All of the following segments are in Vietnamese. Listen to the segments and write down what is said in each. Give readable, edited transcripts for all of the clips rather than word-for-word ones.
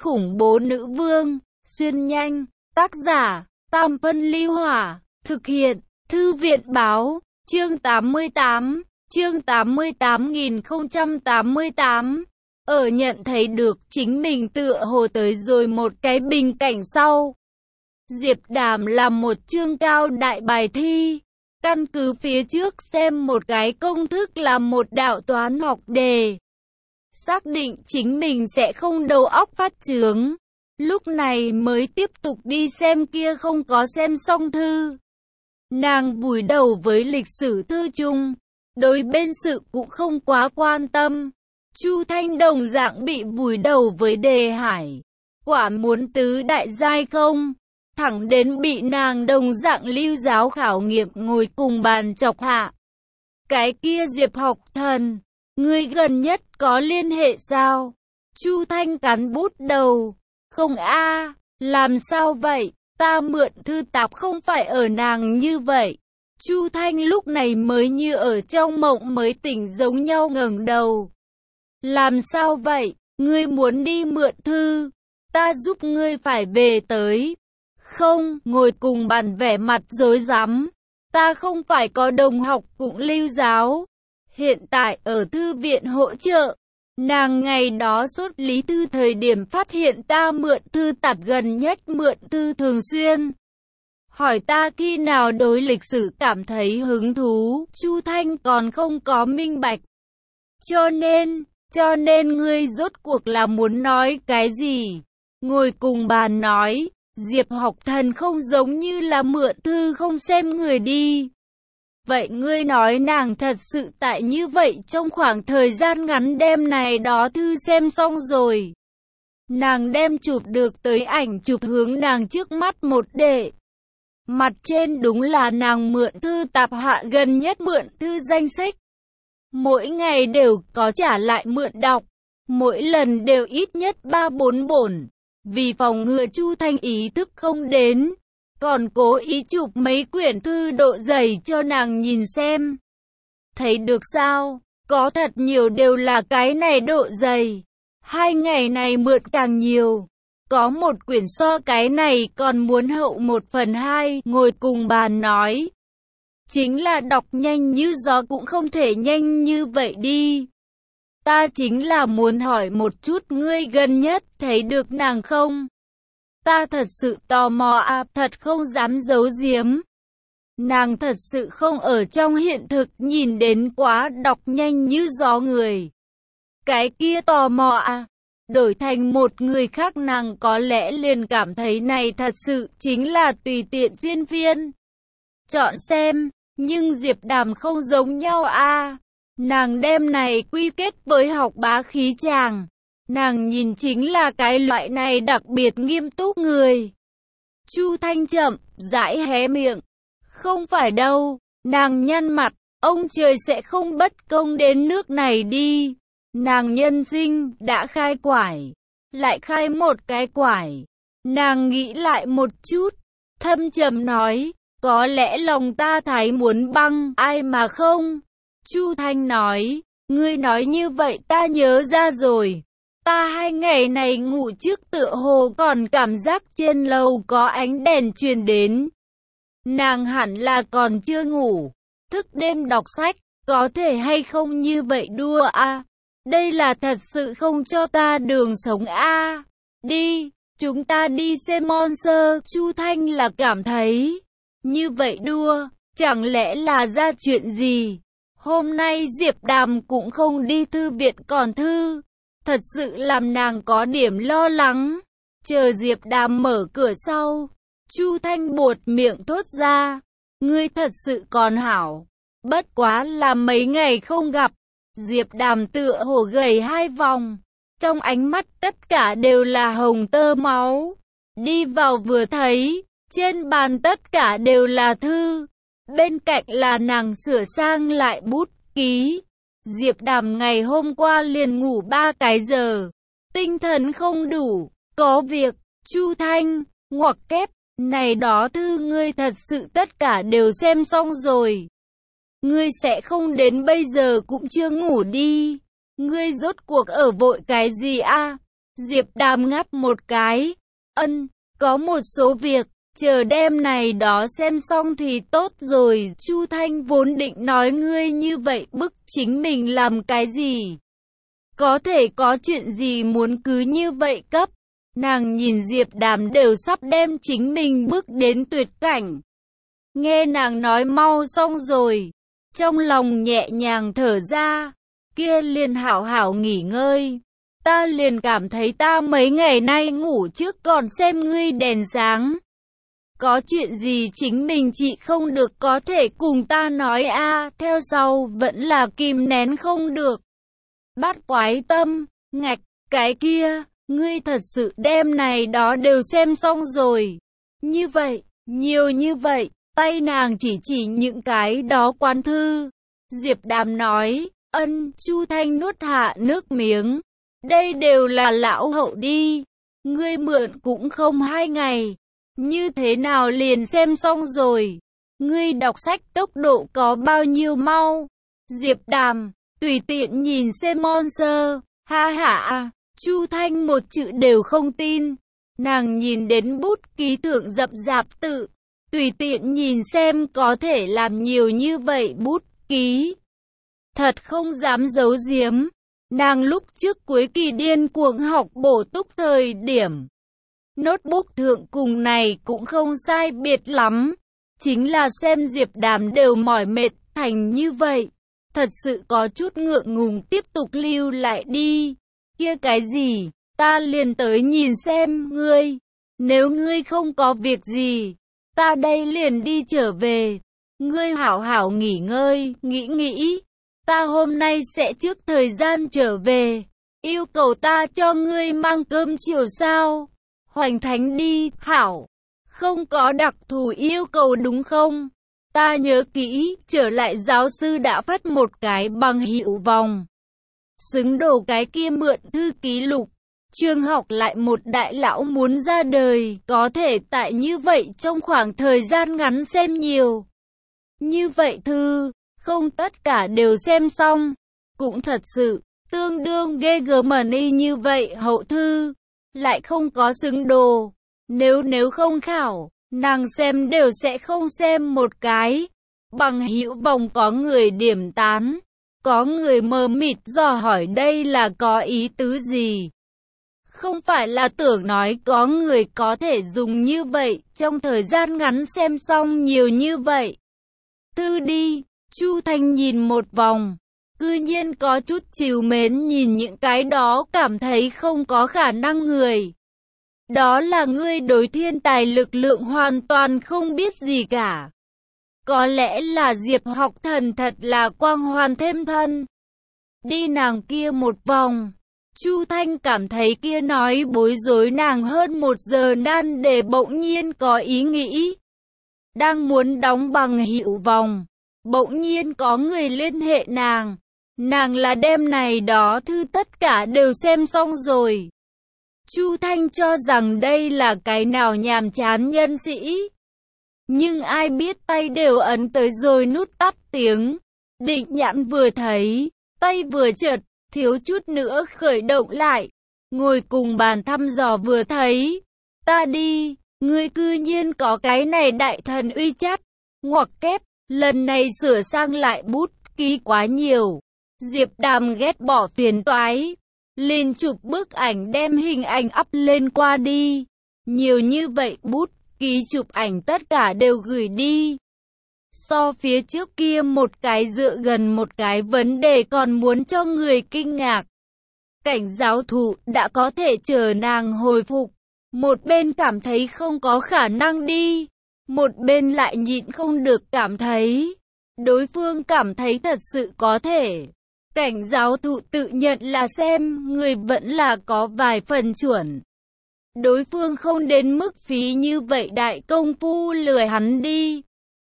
khủng bố nữ vương, xuyên nhanh, tác giả, Tam Phân Ly Hỏa, thực hiện, Thư viện báo, chương 88, chương 88.088. Ở nhận thấy được chính mình tựa hồ tới rồi một cái bình cảnh sau. Diệp Đàm làm một chương cao đại bài thi, căn cứ phía trước xem một cái công thức là một đạo toán học đề. Xác định chính mình sẽ không đầu óc phát chướng, lúc này mới tiếp tục đi xem kia không có xem xong thư. Nàng vùi đầu với lịch sử thư chung, đối bên sự cũng không quá quan tâm. Chu Thanh đồng dạng bị vùi đầu với đề hải, quả muốn tứ đại giai không, thẳng đến bị nàng đồng dạng lưu giáo khảo nghiệm ngồi cùng bàn chọc hạ. Cái kia Diệp học thần, ngươi gần nhất có liên hệ sao? Chu Thanh cắn bút đầu, không a, làm sao vậy? Ta mượn thư tạp không phải ở nàng như vậy. Chu Thanh lúc này mới như ở trong mộng mới tỉnh giống nhau ngẩng đầu. Làm sao vậy? Ngươi muốn đi mượn thư? Ta giúp ngươi phải về tới. Không, ngồi cùng bàn vẻ mặt rối rắm. Ta không phải có đồng học cũng lưu giáo. Hiện tại ở thư viện hỗ trợ. Nàng ngày đó sốt lý thư thời điểm phát hiện ta mượn thư tạp gần nhất mượn thư thường xuyên. Hỏi ta khi nào đối lịch sử cảm thấy hứng thú, Chu Thanh còn không có minh bạch. Cho nên ngươi rốt cuộc là muốn nói cái gì? Ngồi cùng bàn nói, Diệp học thần không giống như là mượn thư không xem người đi. Vậy ngươi nói nàng thật sự tại như vậy trong khoảng thời gian ngắn đem này đó thư xem xong rồi. Nàng đem chụp được tới ảnh chụp hướng nàng trước mắt một đệ. Mặt trên đúng là nàng mượn thư tạp hạ gần nhất mượn thư danh sách. Mỗi ngày đều có trả lại mượn đọc. Mỗi lần đều ít nhất 3-4 bổn. Vì phòng ngừa Chu Thanh ý thức không đến. Còn cố ý chụp mấy quyển thư độ dày cho nàng nhìn xem. Thấy được sao? Có thật nhiều đều là cái này độ dày. 2 ngày này mượn càng nhiều. Có một quyển so cái này còn muốn hậu 1/2. Ngồi cùng bàn nói. Chính là đọc nhanh như gió cũng không thể nhanh như vậy đi. Ta chính là muốn hỏi một chút ngươi gần nhất thấy được nàng không? Ta thật sự tò mò à, thật không dám giấu giếm. Nàng thật sự không ở trong hiện thực nhìn đến quá đọc nhanh như gió người. Cái kia tò mò à, đổi thành một người khác nàng có lẽ liền cảm thấy này thật sự chính là tùy tiện phiên phiên. Chọn xem, nhưng Diệp Đàm không giống nhau à. Nàng đem này quy kết với học bá khí chàng. Nàng nhìn chính là cái loại này đặc biệt nghiêm túc người. Chu Thanh chậm, rãi hé miệng. Không phải đâu, nàng nhăn mặt, ông trời sẽ không bất công đến nước này đi. Nàng nhân sinh, đã khai quải, lại khai một cái quải. Nàng nghĩ lại một chút, thâm trầm nói, có lẽ lòng ta thấy muốn băng, ai mà không. Chu Thanh nói, ngươi nói như vậy ta nhớ ra rồi. Ta 2 ngày này ngủ trước tựa hồ còn cảm giác trên lầu có ánh đèn truyền đến. Nàng hẳn là còn chưa ngủ, thức đêm đọc sách, có thể hay không như vậy đua a? Đây là thật sự không cho ta đường sống a. Đi, chúng ta đi xem monster. Chu Thanh là cảm thấy, như vậy đua, chẳng lẽ là ra chuyện gì? Hôm nay Diệp Đàm cũng không đi thư viện còn thư. Thật sự làm nàng có điểm lo lắng. Chờ Diệp Đàm mở cửa sau, Chu Thanh buột miệng thốt ra. Ngươi thật sự còn hảo. Bất quá là mấy ngày không gặp. Diệp Đàm tựa hồ gầy 2 vòng. Trong ánh mắt tất cả đều là hồng tơ máu. Đi vào vừa thấy, trên bàn tất cả đều là thư. Bên cạnh là nàng sửa sang lại bút ký. Diệp Đàm ngày hôm qua liền ngủ 3 cái giờ. Tinh thần không đủ, có việc. Chu Thanh, ngoặc kép, này đó thư ngươi thật sự tất cả đều xem xong rồi. Ngươi sẽ không đến bây giờ cũng chưa ngủ đi. Ngươi rốt cuộc ở vội cái gì a? Diệp Đàm ngáp một cái. Có một số việc, chờ đêm này đó xem xong thì tốt rồi. Chu Thanh vốn định nói ngươi như vậy bức chính mình làm cái gì? Có thể có chuyện gì muốn cứ như vậy cấp? Nàng nhìn Diệp Đàm đều sắp đem chính mình bước đến tuyệt cảnh. Nghe nàng nói mau xong rồi, trong lòng nhẹ nhàng thở ra, kia liền hảo hảo nghỉ ngơi. Ta liền cảm thấy ta mấy ngày nay ngủ trước còn xem ngươi đèn sáng. Có chuyện gì chính mình chị không được có thể cùng ta nói a, theo sau vẫn là kìm nén không được. Bát quái tâm, ngạch, cái kia, ngươi thật sự đem này đó đều xem xong rồi. Như vậy, nhiều như vậy, tay nàng chỉ những cái đó quan thư. Diệp Đàm nói, Chu Thanh nuốt hạ nước miếng. Đây đều là lão hậu đi. Ngươi mượn cũng không 2 ngày. Như thế nào liền xem xong rồi? Ngươi đọc sách tốc độ có bao nhiêu mau? Diệp Đàm, tùy tiện nhìn xem monster. Ha ha, Chu Thanh một chữ đều không tin. Nàng nhìn đến bút ký thượng dập dạp tự. Tùy tiện nhìn xem có thể làm nhiều như vậy bút ký. Thật không dám giấu giếm. Nàng lúc trước cuối kỳ điên cuồng học bổ túc thời điểm. Notebook thượng cùng này cũng không sai biệt lắm. Chính là xem Diệp Đàm đều mỏi mệt thành như vậy. Thật sự có chút ngượng ngùng tiếp tục lưu lại đi. Kia cái gì, ta liền tới nhìn xem ngươi. Nếu ngươi không có việc gì, ta đây liền đi trở về. Ngươi hảo hảo nghỉ ngơi, nghĩ. Ta hôm nay sẽ trước thời gian trở về. Yêu cầu ta cho ngươi mang cơm chiều sao? Hoành thánh đi, hảo. Không có đặc thù yêu cầu đúng không? Ta nhớ kỹ, trở lại giáo sư đã phát một cái bằng hiệu vòng. Xứng đồ cái kia mượn thư ký lục. Trường học lại một đại lão muốn ra đời, có thể tại như vậy trong khoảng thời gian ngắn xem nhiều. Như vậy thư, không tất cả đều xem xong. Cũng thật sự, tương đương ghê gớm y như vậy hậu thư. Lại không có xứng đồ. Nếu không khảo, nàng xem đều sẽ không xem một cái. Bằng hữu vòng có người điểm tán. Có người mờ mịt dò hỏi đây là có ý tứ gì. Không phải là tưởng nói có người có thể dùng như vậy, trong thời gian ngắn xem xong nhiều như vậy. Thư đi, Chu Thanh nhìn một vòng. Cư nhiên có chút trìu mến nhìn những cái đó cảm thấy không có khả năng người. Đó là ngươi đối thiên tài lực lượng hoàn toàn không biết gì cả. Có lẽ là Diệp học thần thật là quang hoàn thêm thân. Đi nàng kia một vòng. Chu Thanh cảm thấy kia nói bối rối nàng hơn 1 giờ nan để bỗng nhiên có ý nghĩ. Đang muốn đóng bằng hiệu vòng. Bỗng nhiên có người liên hệ nàng. Nàng là đêm này đó thư tất cả đều xem xong rồi. Chu Thanh cho rằng đây là cái nào nhàm chán nhân sĩ. Nhưng ai biết tay đều ấn tới rồi nút tắt tiếng. Định nhãn vừa thấy, tay vừa trượt, thiếu chút nữa khởi động lại. Ngồi cùng bàn thăm dò vừa thấy. Ta đi, ngươi cư nhiên có cái này đại thần uy chát. Ngoặc kép, lần này sửa sang lại bút ký quá nhiều. Diệp Đàm ghét bỏ phiền toái. Liền chụp bức ảnh đem hình ảnh up lên qua đi. Nhiều như vậy bút ký chụp ảnh tất cả đều gửi đi. So phía trước kia một cái dựa gần một cái vấn đề còn muốn cho người kinh ngạc. Cảnh giáo thụ đã có thể chờ nàng hồi phục. Một bên cảm thấy không có khả năng đi. Một bên lại nhịn không được cảm thấy. Đối phương cảm thấy thật sự có thể. Cảnh giáo thụ tự nhận là xem người vẫn là có vài phần chuẩn. Đối phương không đến mức phí như vậy đại công phu lười hắn đi.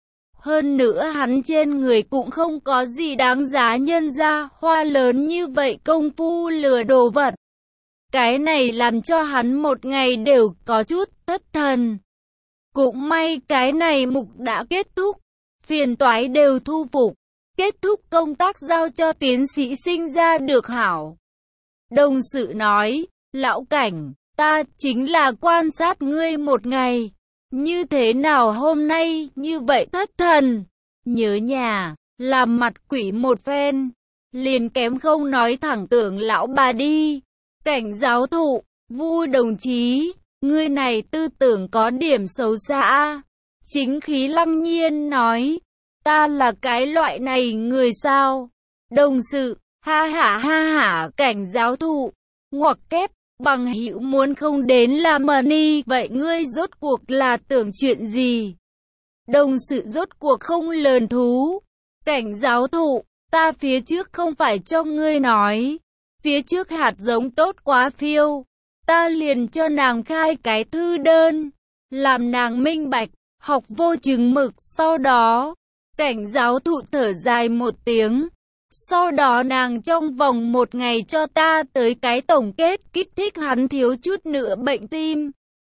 Hơn nữa hắn trên người cũng không có gì đáng giá nhân ra hoa lớn như vậy công phu lừa đồ vật. Cái này làm cho hắn một ngày đều có chút thất thần. Cũng may cái này mục đã kết thúc. Phiền toái đều thu phục. Kết thúc công tác giao cho tiến sĩ sinh ra được hảo. Đồng sự nói, Lão Cảnh, ta chính là quan sát ngươi một ngày. Như thế nào hôm nay như vậy thất thần? Nhớ nhà, làm mặt quỷ một phen. Liền kém không nói thẳng tưởng lão bà đi. Cảnh giáo thụ, Vu đồng chí, ngươi này tư tưởng có điểm xấu xa. Chính khí lăng nhiên nói, ta là cái loại này người sao? Đồng sự, ha hả, cảnh giáo thụ, ngoặc kép, bằng hữu muốn không đến là money, vậy ngươi rốt cuộc là tưởng chuyện gì? Đồng sự rốt cuộc không lờn thú. Cảnh giáo thụ, ta phía trước không phải cho ngươi nói, phía trước hạt giống tốt quá phiêu, ta liền cho nàng khai cái thư đơn, làm nàng minh bạch, học vô chừng mực. Sau đó, cảnh giáo thụ thở dài một tiếng, sau đó nàng trong vòng một ngày cho ta tới cái tổng kết, kích thích hắn thiếu chút nữa bệnh tim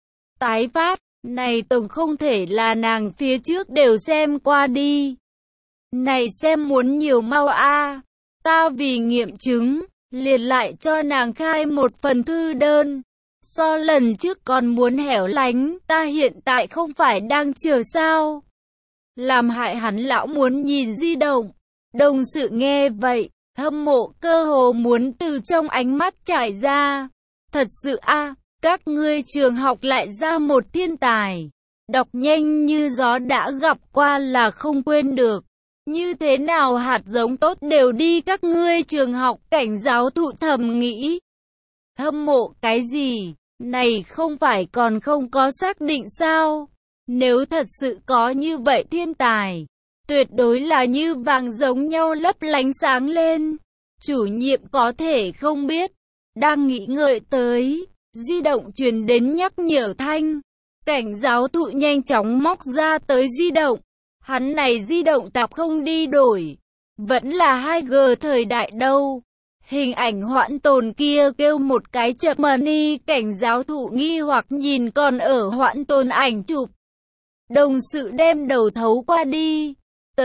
tái phát. Này tổng không thể là nàng phía trước đều xem qua đi. Này xem muốn nhiều mau a. Ta vì nghiệm chứng, liền lại cho nàng khai một phần thư đơn. So lần trước còn muốn hẻo lánh, ta hiện tại không phải đang chờ sao? Làm hại hắn lão muốn nhìn di động. Đồng sự nghe vậy, hâm mộ cơ hồ muốn từ trong ánh mắt trải ra. Thật sự a, các ngươi trường học lại ra một thiên tài. Đọc nhanh như gió đã gặp qua là không quên được. Như thế nào hạt giống tốt đều đi các ngươi trường học, cảnh giáo thụ thầm nghĩ. Hâm mộ cái gì? Này không phải còn không có xác định sao? Nếu thật sự có như vậy thiên tài, tuyệt đối là như vàng giống nhau lấp lánh sáng lên. Chủ nhiệm có thể không biết. Đang nghĩ ngợi tới, di động truyền đến nhắc nhở thanh. Cảnh giáo thụ nhanh chóng móc ra tới di động. Hắn này di động tạp không đi đổi. Vẫn là 2G thời đại đâu. Hình ảnh hoãn tồn kia kêu một cái chậm money. Cảnh giáo thụ nghi hoặc nhìn còn ở hoãn tồn ảnh chụp. Đồng sự đem đầu thấu qua đi.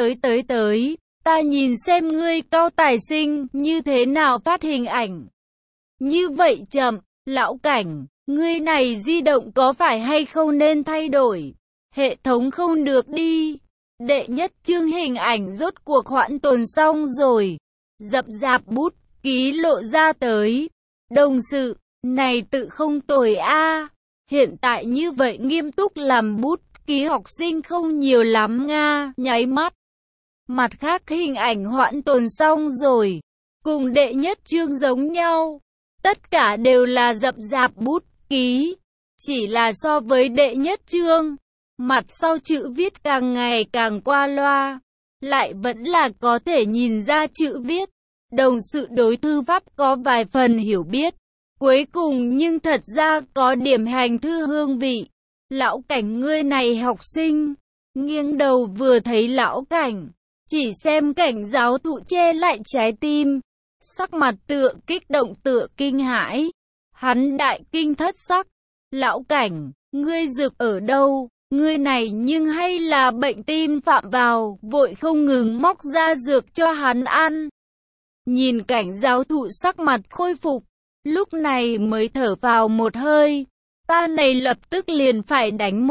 Tới, ta nhìn xem ngươi cao tài sinh như thế nào phát hình ảnh. Như vậy chậm, lão Cảnh, ngươi này di động có phải hay không nên thay đổi? Hệ thống không được đi. Đệ nhất chương hình ảnh rốt cuộc hoãn tồn xong rồi. Dập dạp bút ký lộ ra tới. Đồng sự, này tự không tồi a. Hiện tại như vậy nghiêm túc làm bút ký học sinh không nhiều lắm nga. Nháy mắt. Mặt khác hình ảnh hoãn tồn xong rồi. Cùng đệ nhất chương giống nhau. Tất cả đều là dập dạp bút ký. Chỉ là so với đệ nhất chương, mặt sau chữ viết càng ngày càng qua loa. Lại vẫn là có thể nhìn ra chữ viết. Đồng sự đối thư pháp có vài phần hiểu biết. Cuối cùng nhưng thật ra có điểm hành thư hương vị. Lão Cảnh ngươi này học sinh. Nghiêng đầu vừa thấy lão Cảnh. Chỉ xem cảnh giáo thụ che lại trái tim. Sắc mặt tựa kích động tựa kinh hãi. Hắn đại kinh thất sắc. Lão Cảnh, ngươi dược ở đâu? Ngươi này nhưng hay là bệnh tim phạm vào, vội không ngừng móc ra dược cho hắn ăn. Nhìn cảnh giáo thụ sắc mặt khôi phục, lúc này mới thở vào một hơi. Ta này lập tức liền phải đánh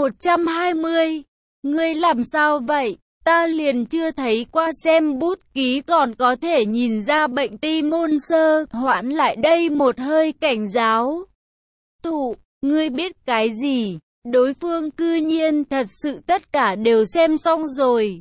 120. Ngươi làm sao vậy? Ta liền chưa thấy qua xem bút ký còn có thể nhìn ra bệnh tim môn sơ. Hoãn lại đây một hơi cảnh giáo thụ, ngươi biết cái gì? Đối phương cư nhiên thật sự tất cả đều xem xong rồi.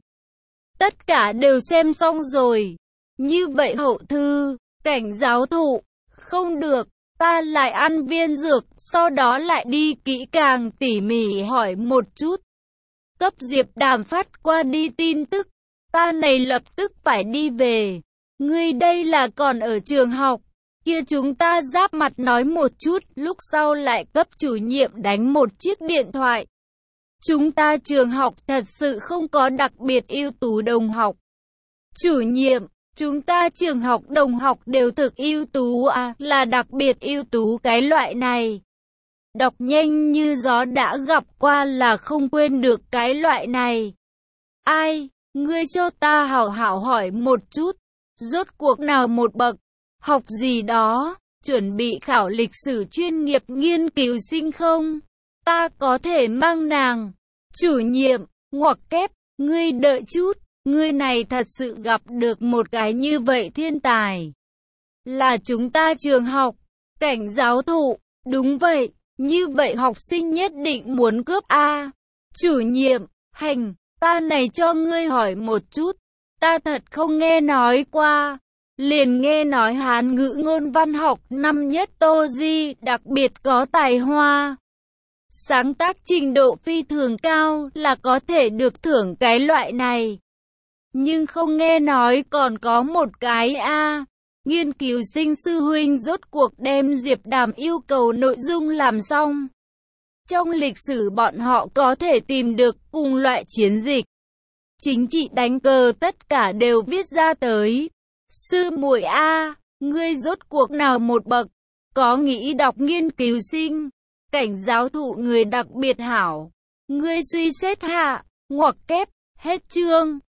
Tất cả đều xem xong rồi. Như vậy hậu thư, cảnh giáo thụ, không được, ta lại ăn viên dược, sau đó lại đi kỹ càng tỉ mỉ hỏi một chút. Cấp Diệp Đàm phát qua đi tin tức, ta này lập tức phải đi về. Ngươi đây là còn ở trường học, kia chúng ta giáp mặt nói một chút, lúc sau lại cấp chủ nhiệm đánh một chiếc điện thoại. Chúng ta trường học thật sự không có đặc biệt ưu tú đồng học. Chủ nhiệm, chúng ta trường học đồng học đều thực ưu tú à, là đặc biệt ưu tú cái loại này. Đọc nhanh như gió đã gặp qua là không quên được cái loại này. Ai, ngươi cho ta hảo hảo hỏi một chút, rốt cuộc nào một bậc, học gì đó, chuẩn bị khảo lịch sử chuyên nghiệp nghiên cứu sinh không? Ta có thể mang nàng. Chủ nhiệm, ngoặc kép, ngươi đợi chút, ngươi này thật sự gặp được một cái như vậy thiên tài. Là chúng ta trường học, Cảnh giáo thụ, đúng vậy, như vậy học sinh nhất định muốn cướp a. Chủ nhiệm, hành, ta này cho ngươi hỏi một chút, ta thật không nghe nói qua. Liền nghe nói Hán ngữ ngôn văn học năm nhất Tô Di đặc biệt có tài hoa. Sáng tác trình độ phi thường cao là có thể được thưởng cái loại này. Nhưng không nghe nói còn có một cái a. Nghiên cứu sinh sư huynh rốt cuộc đem Diệp Đàm yêu cầu nội dung làm xong. Trong lịch sử bọn họ có thể tìm được cùng loại chiến dịch, chính trị đánh cờ tất cả đều viết ra tới. Sư muội a, ngươi rốt cuộc nào một bậc, có nghĩ đọc nghiên cứu sinh, Cảnh giáo thụ người đặc biệt hảo. Ngươi suy xét hạ, ngoặc kép, hết chương.